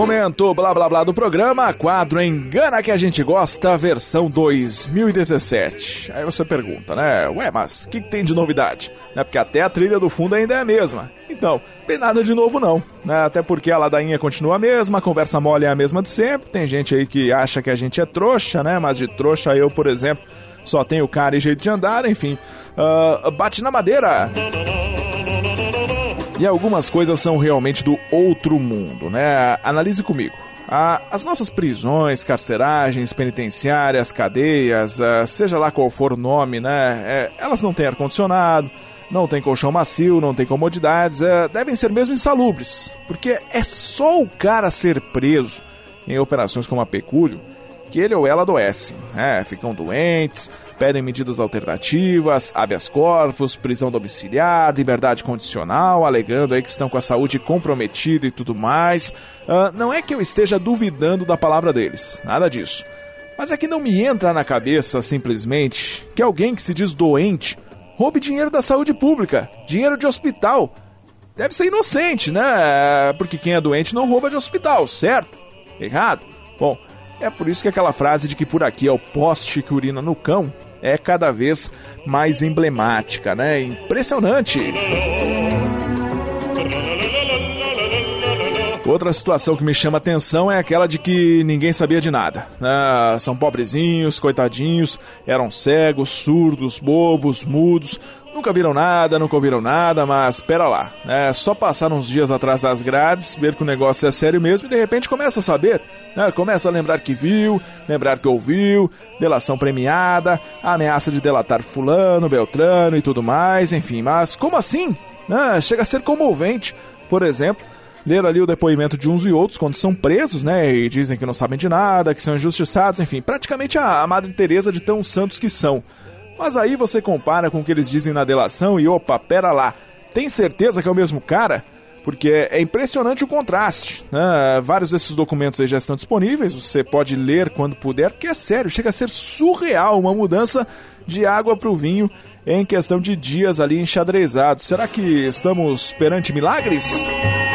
Momento blá blá blá do programa, quadro Engana que a gente gosta, versão 2017. Aí você pergunta, né? Ué, mas o que tem de novidade? Porque até a trilha do fundo ainda é a mesma. Então, tem nada de novo não, né? Até porque a ladainha continua a mesma, a conversa mole é a mesma de sempre. Tem gente aí que acha que a gente é trouxa, né? Mas de trouxa eu, por exemplo, só tenho cara e jeito de andar, enfim. Bate na madeira! E algumas coisas são realmente do outro mundo, né? Analise comigo. As nossas prisões, carceragens, penitenciárias, cadeias, seja lá qual for o nome, né? Elas não têm ar-condicionado, não tem colchão macio, não tem comodidades, devem ser mesmo insalubres. Porque é só o cara ser preso em operações como a Pecúlio que ele ou ela adoecem, ficam doentes, pedem medidas alternativas, habeas corpus, prisão domiciliar, liberdade condicional, alegando aí que estão com a saúde comprometida e tudo mais. Não é que eu esteja duvidando da palavra deles, nada disso. Mas é que não me entra na cabeça, simplesmente, que alguém que se diz doente roube dinheiro da saúde pública, dinheiro de hospital. Deve ser inocente, né? Porque quem é doente não rouba de hospital, certo? Errado? Bom, é por isso que aquela frase de que por aqui é o poste que urina no cão é cada vez mais emblemática, né? Impressionante! Outra situação que me chama atenção é aquela de que ninguém sabia de nada. São pobrezinhos, coitadinhos, eram cegos, surdos, bobos, mudos, nunca viram nada, nunca ouviram nada, mas pera lá, só passaram uns dias atrás das grades, ver que o negócio é sério mesmo e de repente começa a saber, começa a lembrar que viu, lembrar que ouviu, delação premiada, ameaça de delatar fulano, beltrano e tudo mais, enfim, mas como assim? Chega a ser comovente, por exemplo, ler ali o depoimento de uns e outros quando são presos, e dizem que não sabem de nada, que são injustiçados, enfim, praticamente a Madre Teresa de tão santos que são. Mas aí você compara com o que eles dizem na delação e opa, pera lá, tem certeza que é o mesmo cara? Porque é impressionante o contraste, vários desses documentos aí já estão disponíveis, você pode ler quando puder, porque é sério, chega a ser surreal uma mudança de água para o vinho em questão de dias ali enxadrezados. Será que estamos perante milagres?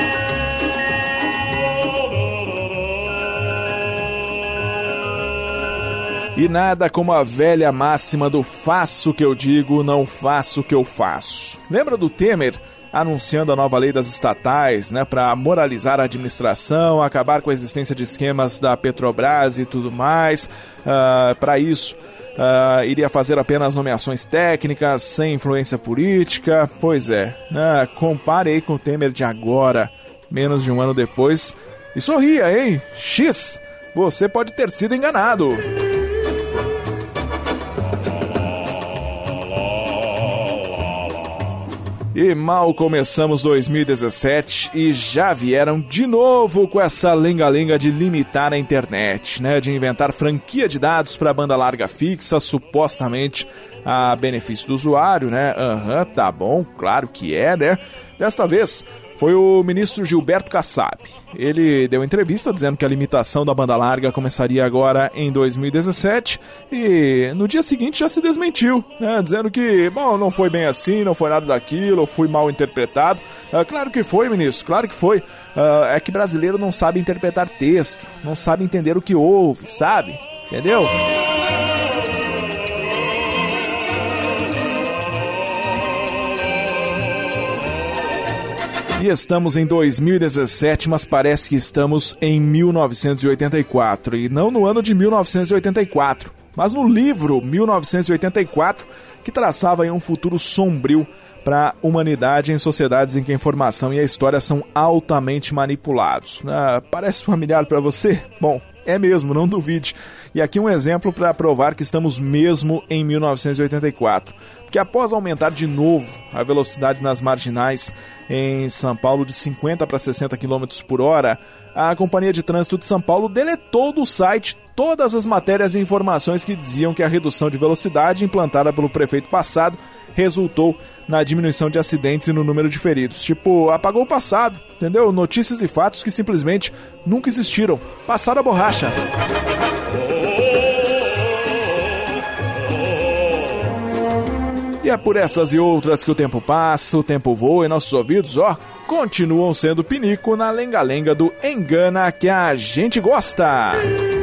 E nada como a velha máxima do faço o que eu digo, não faço o que eu faço. Lembra do Temer anunciando a nova lei das estatais, para moralizar a administração, acabar com a existência de esquemas da Petrobras e tudo mais? Para isso, iria fazer apenas nomeações técnicas, sem influência política. Pois é, compare aí com o Temer de agora, menos de um ano depois, e sorria, hein? X, você pode ter sido enganado. E mal começamos 2017 e já vieram de novo com essa lenga-lenga de limitar a internet, de inventar franquia de dados para banda larga fixa, supostamente a benefício do usuário, tá bom, claro que é, Desta vez foi o ministro Gilberto Kassab. Ele deu entrevista dizendo que a limitação da banda larga começaria agora em 2017 e no dia seguinte já se desmentiu, dizendo que, não foi bem assim, não foi nada daquilo, fui mal interpretado. Claro que foi, ministro, claro que foi. É que brasileiro não sabe interpretar texto, não sabe entender o que ouve, sabe? Entendeu? E estamos em 2017, mas parece que estamos em 1984. E não no ano de 1984, mas no livro 1984, que traçava aí um futuro sombrio para a humanidade em sociedades em que a informação e a história são altamente manipulados. Parece familiar para você? Bom, é mesmo, não duvide. E aqui um exemplo para provar que estamos mesmo em 1984. Porque após aumentar de novo a velocidade nas marginais em São Paulo de 50 para 60 km por hora, a Companhia de Trânsito de São Paulo deletou do site todas as matérias e informações que diziam que a redução de velocidade implantada pelo prefeito passado resultou na diminuição de acidentes e no número de feridos. Tipo, apagou o passado, entendeu? Notícias e fatos que simplesmente nunca existiram. Passaram a borracha. E E é por essas e outras que o tempo passa, o tempo voa e nossos ouvidos, continuam sendo pinico na lenga-lenga do Engana que a gente gosta.